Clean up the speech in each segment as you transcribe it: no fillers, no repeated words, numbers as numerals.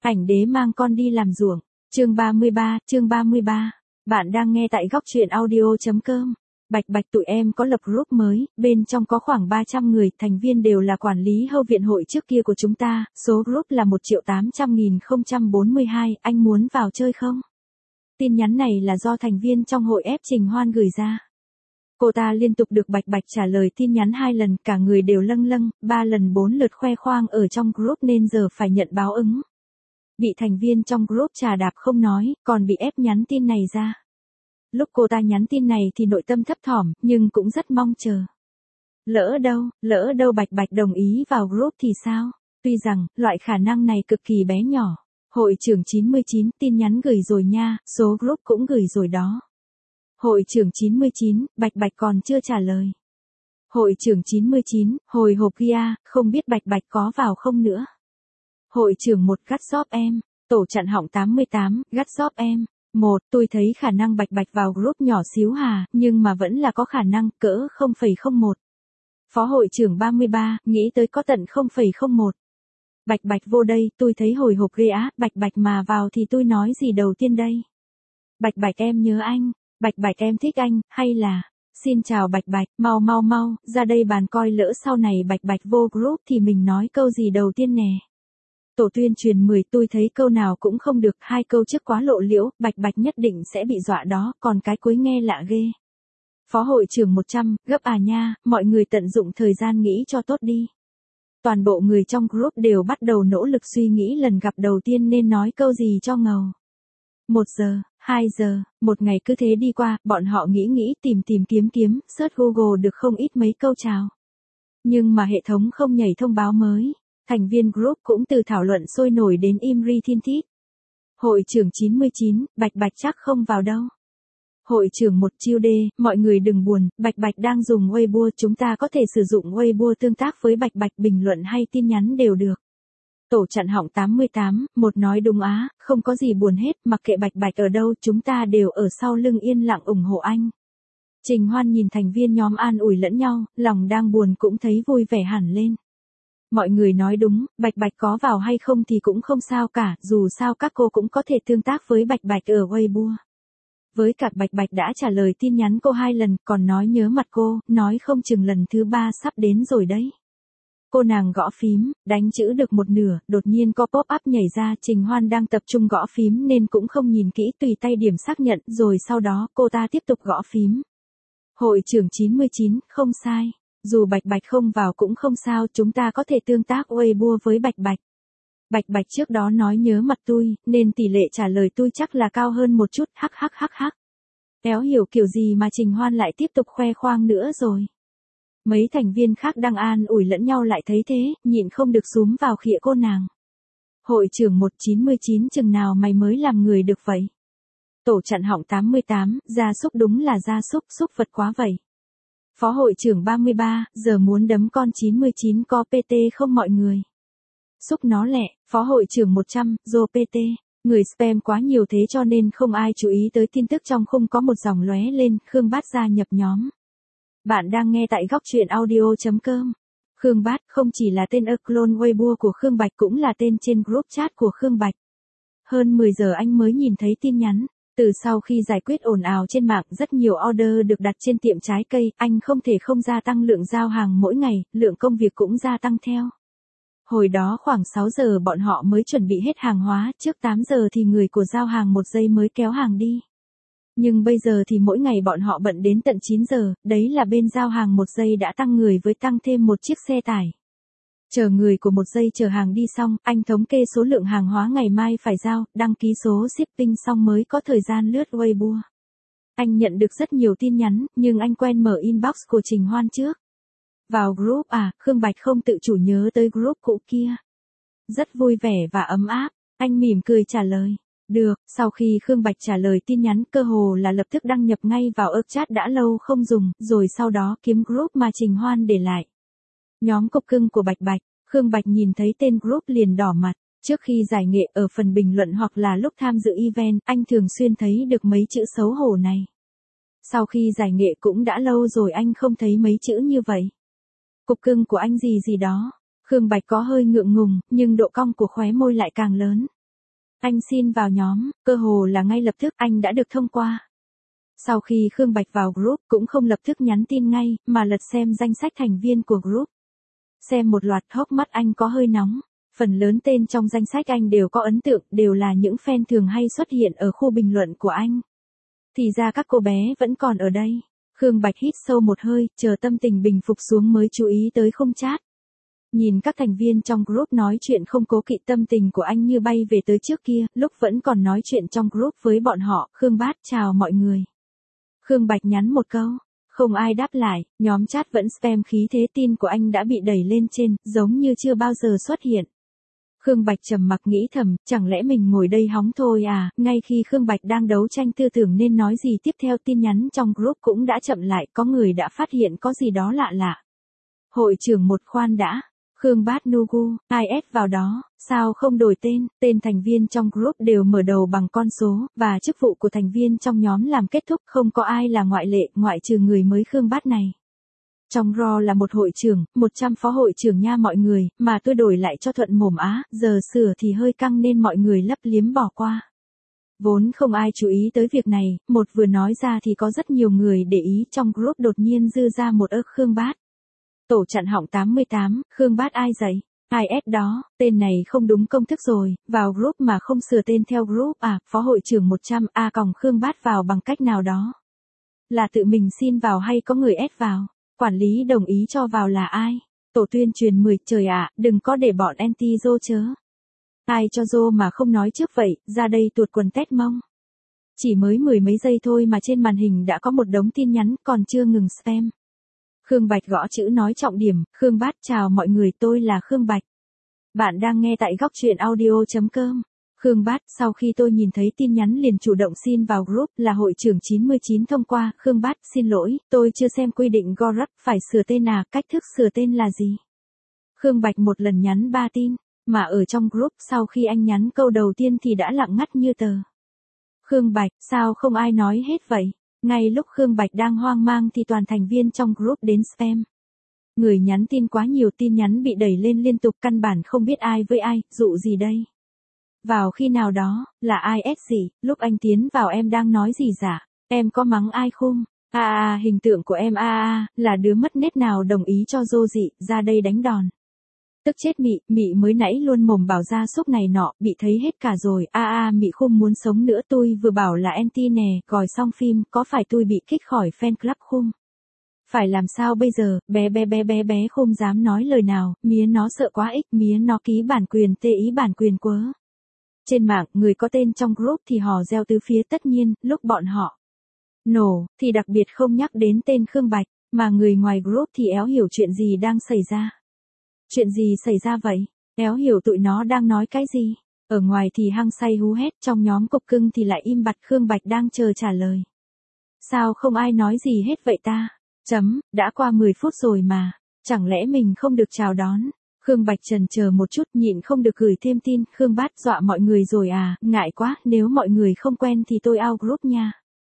Ảnh đế mang con đi làm ruộng. Chương 33. Bạn đang nghe tại góc truyện audio.com. Bạch tụi em có lập group mới, bên trong có khoảng 300 người, thành viên đều là quản lý hậu viện hội trước kia của chúng ta, số group là 1.800.042, anh muốn vào chơi không? Tin nhắn này là do thành viên trong hội ép Trình Hoan gửi ra. Cô ta liên tục được Bạch trả lời tin nhắn 2 lần, cả người đều lâng, 3 lần 4 lượt khoe khoang ở trong group nên giờ phải nhận báo ứng. Bị thành viên trong group trà đạp không nói, còn bị ép nhắn tin này ra. Lúc cô ta nhắn tin này thì nội tâm thấp thỏm, nhưng cũng rất mong chờ. Lỡ đâu Bạch đồng ý vào group thì sao? Tuy rằng, loại khả năng này cực kỳ bé nhỏ. Hội trưởng 99, tin nhắn gửi rồi nha, số group cũng gửi rồi đó. Hội trưởng 99, Bạch còn chưa trả lời. Hội trưởng 99, hồi hộp kia, không biết Bạch có vào không nữa. Hội trưởng 1, gắt shop em. Tổ chặn họng 88, gắt shop em. Tôi thấy khả năng Bạch vào group nhỏ xíu hà, nhưng mà vẫn là có khả năng, cỡ 0,01. Phó hội trưởng 33, nghĩ tới có tận 0,01. Bạch vô đây, tôi thấy hồi hộp ghê á, Bạch mà vào thì tôi nói gì đầu tiên đây? Bạch em nhớ anh, Bạch em thích anh, hay là, xin chào Bạch, mau, ra đây bàn coi lỡ sau này Bạch vô group thì mình nói câu gì đầu tiên nè. Tổ tuyên truyền 10, tôi thấy câu nào cũng không được, 2 câu trước quá lộ liễu, Bạch nhất định sẽ bị dọa đó, còn cái cuối nghe lạ ghê. Phó hội trưởng 100, gấp à nha, mọi người tận dụng thời gian nghĩ cho tốt đi. Toàn bộ người trong group đều bắt đầu nỗ lực suy nghĩ lần gặp đầu tiên nên nói câu gì cho ngầu. 1 giờ, 2 giờ, một ngày cứ thế đi qua, bọn họ nghĩ tìm kiếm, search Google được không ít mấy câu chào. Nhưng mà hệ thống không nhảy thông báo mới. Thành viên group cũng từ thảo luận sôi nổi đến im ri thiên thít. Hội trưởng 99, Bạch chắc không vào đâu. Hội trưởng 1, chiêu đê, mọi người đừng buồn, Bạch đang dùng Weibo, chúng ta có thể sử dụng Weibo tương tác với Bạch, bình luận hay tin nhắn đều được. Tổ chặn họng 88, 1 nói đúng á, không có gì buồn hết, mặc kệ Bạch ở đâu, chúng ta đều ở sau lưng yên lặng ủng hộ anh. Trình Hoan nhìn thành viên nhóm an ủi lẫn nhau, lòng đang buồn cũng thấy vui vẻ hẳn lên. Mọi người nói đúng, Bạch có vào hay không thì cũng không sao cả, dù sao các cô cũng có thể tương tác với Bạch ở Weibo. Với cả Bạch đã trả lời tin nhắn cô 2 lần, còn nói nhớ mặt cô, nói không chừng lần thứ 3 sắp đến rồi đấy. Cô nàng gõ phím, đánh chữ được một nửa, đột nhiên có pop-up nhảy ra, Trình Hoan đang tập trung gõ phím nên cũng không nhìn kỹ, tùy tay điểm xác nhận, rồi sau đó cô ta tiếp tục gõ phím. Hội trưởng 99, không sai. Dù Bạch không vào cũng không sao, chúng ta có thể tương tác Weibo với Bạch. Bạch trước đó nói nhớ mặt tôi, nên tỷ lệ trả lời tôi chắc là cao hơn một chút, hắc. Éo hiểu kiểu gì mà Trình Hoan lại tiếp tục khoe khoang nữa rồi. Mấy thành viên khác đang an ủi lẫn nhau lại thấy thế, nhịn không được xúm vào khịa cô nàng. Hội trưởng 199, chừng nào mày mới làm người được vậy? Tổ chặn họng 88, gia súc đúng là gia súc, súc vật quá vậy. Phó hội trưởng 33, giờ muốn đấm con 99 có PT không mọi người? Xúc nó lẹ, phó hội trưởng 100, dô PT. Người spam quá nhiều thế cho nên không ai chú ý tới tin tức trong khung có một dòng lóe lên, Khương Bát gia nhập nhóm. Bạn đang nghe tại góc truyện audio.com. Khương Bát không chỉ là tên clone Weibo của Khương Bạch cũng là tên trên group chat của Khương Bạch. Hơn 10 giờ anh mới nhìn thấy tin nhắn. Từ sau khi giải quyết ồn ào trên mạng, rất nhiều order được đặt trên tiệm trái cây, anh không thể không gia tăng lượng giao hàng mỗi ngày, lượng công việc cũng gia tăng theo. Hồi đó khoảng 6 giờ bọn họ mới chuẩn bị hết hàng hóa, trước 8 giờ thì người của giao hàng 1 giây mới kéo hàng đi. Nhưng bây giờ thì mỗi ngày bọn họ bận đến tận 9 giờ, đấy là bên giao hàng 1 giây đã tăng người với tăng thêm một chiếc xe tải. Chờ người của 1 giây chở hàng đi xong, anh thống kê số lượng hàng hóa ngày mai phải giao, đăng ký số shipping xong mới có thời gian lướt Weibo. Anh nhận được rất nhiều tin nhắn, nhưng anh quen mở inbox của Trình Hoan trước. Vào group à, Khương Bạch không tự chủ nhớ tới group cũ kia. Rất vui vẻ và ấm áp, anh mỉm cười trả lời. Được, sau khi Khương Bạch trả lời tin nhắn cơ hồ là lập tức đăng nhập ngay vào chat đã lâu không dùng, rồi sau đó kiếm group mà Trình Hoan để lại. Nhóm cục cưng của Bạch, Khương Bạch nhìn thấy tên group liền đỏ mặt. Trước khi giải nghệ ở phần bình luận hoặc là lúc tham dự event, anh thường xuyên thấy được mấy chữ xấu hổ này. Sau khi giải nghệ cũng đã lâu rồi anh không thấy mấy chữ như vậy. Cục cưng của anh gì đó. Khương Bạch có hơi ngượng ngùng, nhưng độ cong của khóe môi lại càng lớn. Anh xin vào nhóm, cơ hồ là ngay lập tức anh đã được thông qua. Sau khi Khương Bạch vào group cũng không lập tức nhắn tin ngay, mà lật xem danh sách thành viên của group. Xem một loạt hốc mắt anh có hơi nóng. Phần lớn tên trong danh sách anh đều có ấn tượng, đều là những fan thường hay xuất hiện ở khu bình luận của anh. Thì ra các cô bé vẫn còn ở đây. Khương Bạch hít sâu một hơi, chờ tâm tình bình phục xuống mới chú ý tới khung chat. Nhìn các thành viên trong group nói chuyện không cố kỵ, tâm tình của anh như bay về tới trước kia, lúc vẫn còn nói chuyện trong group với bọn họ. Khương Bát chào mọi người. Khương Bạch nhắn một câu. Không ai đáp lại, nhóm chat vẫn spam, khí thế tin của anh đã bị đẩy lên trên, giống như chưa bao giờ xuất hiện. Khương Bạch trầm mặc nghĩ thầm, chẳng lẽ mình ngồi đây hóng thôi à, ngay khi Khương Bạch đang đấu tranh tư tưởng nên nói gì tiếp theo, tin nhắn trong group cũng đã chậm lại, có người đã phát hiện có gì đó lạ lạ. Hội trưởng một khoan đã, Khương Bát Nugu, IS vào đó, sao không đổi tên thành viên trong group đều mở đầu bằng con số, và chức vụ của thành viên trong nhóm làm kết thúc, không có ai là ngoại lệ, ngoại trừ người mới Khương Bát này. Trong RAW là một hội trưởng, 100 phó hội trưởng nha mọi người, mà tôi đổi lại cho thuận mồm á, giờ sửa thì hơi căng nên mọi người lấp liếm bỏ qua. Vốn không ai chú ý tới việc này, một vừa nói ra thì có rất nhiều người để ý, trong group đột nhiên dư ra một Khương Bát. Tổ chặn họng 88, Khương Bát ai dậy? IS đó, tên này không đúng công thức rồi, vào group mà không sửa tên theo group à, phó hội trưởng 100 còng Khương Bát vào bằng cách nào đó. Là tự mình xin vào hay có người ép vào? Quản lý đồng ý cho vào là ai? Tổ tuyên truyền 10, trời ạ, đừng có để bọn anti-Dô chớ. Ai cho Dô mà không nói trước vậy, ra đây tuột quần tét mông. Chỉ mới 10 mấy giây thôi mà trên màn hình đã có một đống tin nhắn, còn chưa ngừng spam. Khương Bạch gõ chữ nói trọng điểm, Khương Bát chào mọi người, tôi là Khương Bạch. Bạn đang nghe tại góc truyện audio.com. Khương Bát, sau khi tôi nhìn thấy tin nhắn liền chủ động xin vào group, là hội trưởng 99 thông qua. Khương Bát, xin lỗi, tôi chưa xem quy định Gorup, phải sửa tên à, cách thức sửa tên là gì? Khương Bạch một lần nhắn 3 tin, mà ở trong group sau khi anh nhắn câu đầu tiên thì đã lặng ngắt như tờ. Khương Bạch, sao không ai nói hết vậy? Ngay lúc Khương Bạch đang hoang mang thì toàn thành viên trong group đến spam. Người nhắn tin quá nhiều, tin nhắn bị đẩy lên liên tục, căn bản không biết ai với ai, dụ gì đây? Vào khi nào đó, là IS gì, lúc anh tiến vào em đang nói gì dạ? Em có mắng ai không? Hình tượng của em là đứa mất nết nào đồng ý cho Dô dị, ra đây đánh đòn. Tức chết Mị mới nãy luôn mồm bảo ra xúc này nọ, bị thấy hết cả rồi, Mị không muốn sống nữa, tôi vừa bảo là anti nè, gọi xong phim, có phải tôi bị kích khỏi fan club không? Phải làm sao bây giờ, bé không dám nói lời nào, mía nó sợ quá mía nó ký bản quyền ý bản quyền quớ. Trên mạng, người có tên trong group thì hò reo tứ phía, tất nhiên, lúc bọn họ nổ, thì đặc biệt không nhắc đến tên Khương Bạch, mà người ngoài group thì éo hiểu chuyện gì đang xảy ra. Chuyện gì xảy ra vậy? Éo hiểu tụi nó đang nói cái gì? Ở ngoài thì hăng say hú hét, trong nhóm cục cưng thì lại im bặt. Khương Bạch đang chờ trả lời. Sao không ai nói gì hết vậy ta? Đã qua 10 phút rồi mà, chẳng lẽ mình không được chào đón? Khương Bạch chần chờ một chút, nhịn không được gửi thêm tin. Khương Bát dọa mọi người rồi à, ngại quá, nếu mọi người không quen thì tôi out group nha.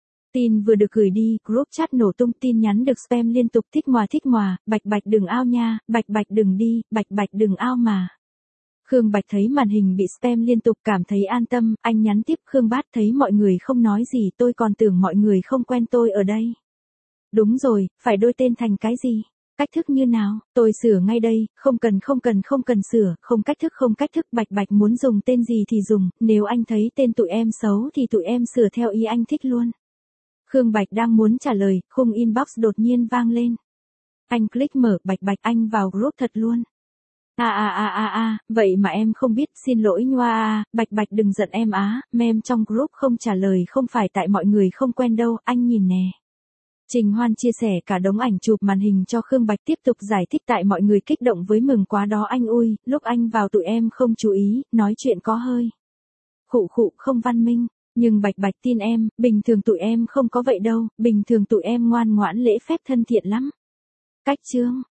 Tin vừa được gửi đi, group chat nổ tung, tin nhắn được spam liên tục, thích ngoà, Bạch đừng out nha, Bạch đừng đi, Bạch đừng out mà. Khương Bạch thấy màn hình bị spam liên tục cảm thấy an tâm, anh nhắn tiếp. Khương Bát, thấy mọi người không nói gì, tôi còn tưởng mọi người không quen tôi ở đây. Đúng rồi, phải đổi tên thành cái gì? Cách thức như nào? Tôi sửa ngay đây, không cần sửa, không cách thức, Bạch muốn dùng tên gì thì dùng, nếu anh thấy tên tụi em xấu thì tụi em sửa theo ý anh thích luôn. Khương Bạch đang muốn trả lời, khung inbox đột nhiên vang lên. Anh click mở, Bạch anh vào group thật luôn. Vậy mà em không biết, xin lỗi nhoa Bạch đừng giận em mem trong group không trả lời không phải tại mọi người không quen đâu, anh nhìn nè. Trình Hoan chia sẻ cả đống ảnh chụp màn hình cho Khương Bạch, tiếp tục giải thích tại mọi người kích động với mừng quá đó anh ui, lúc anh vào tụi em không chú ý, nói chuyện có hơi khụ không văn minh, nhưng Bạch tin em, bình thường tụi em không có vậy đâu, bình thường tụi em ngoan ngoãn lễ phép thân thiện lắm. Cách chương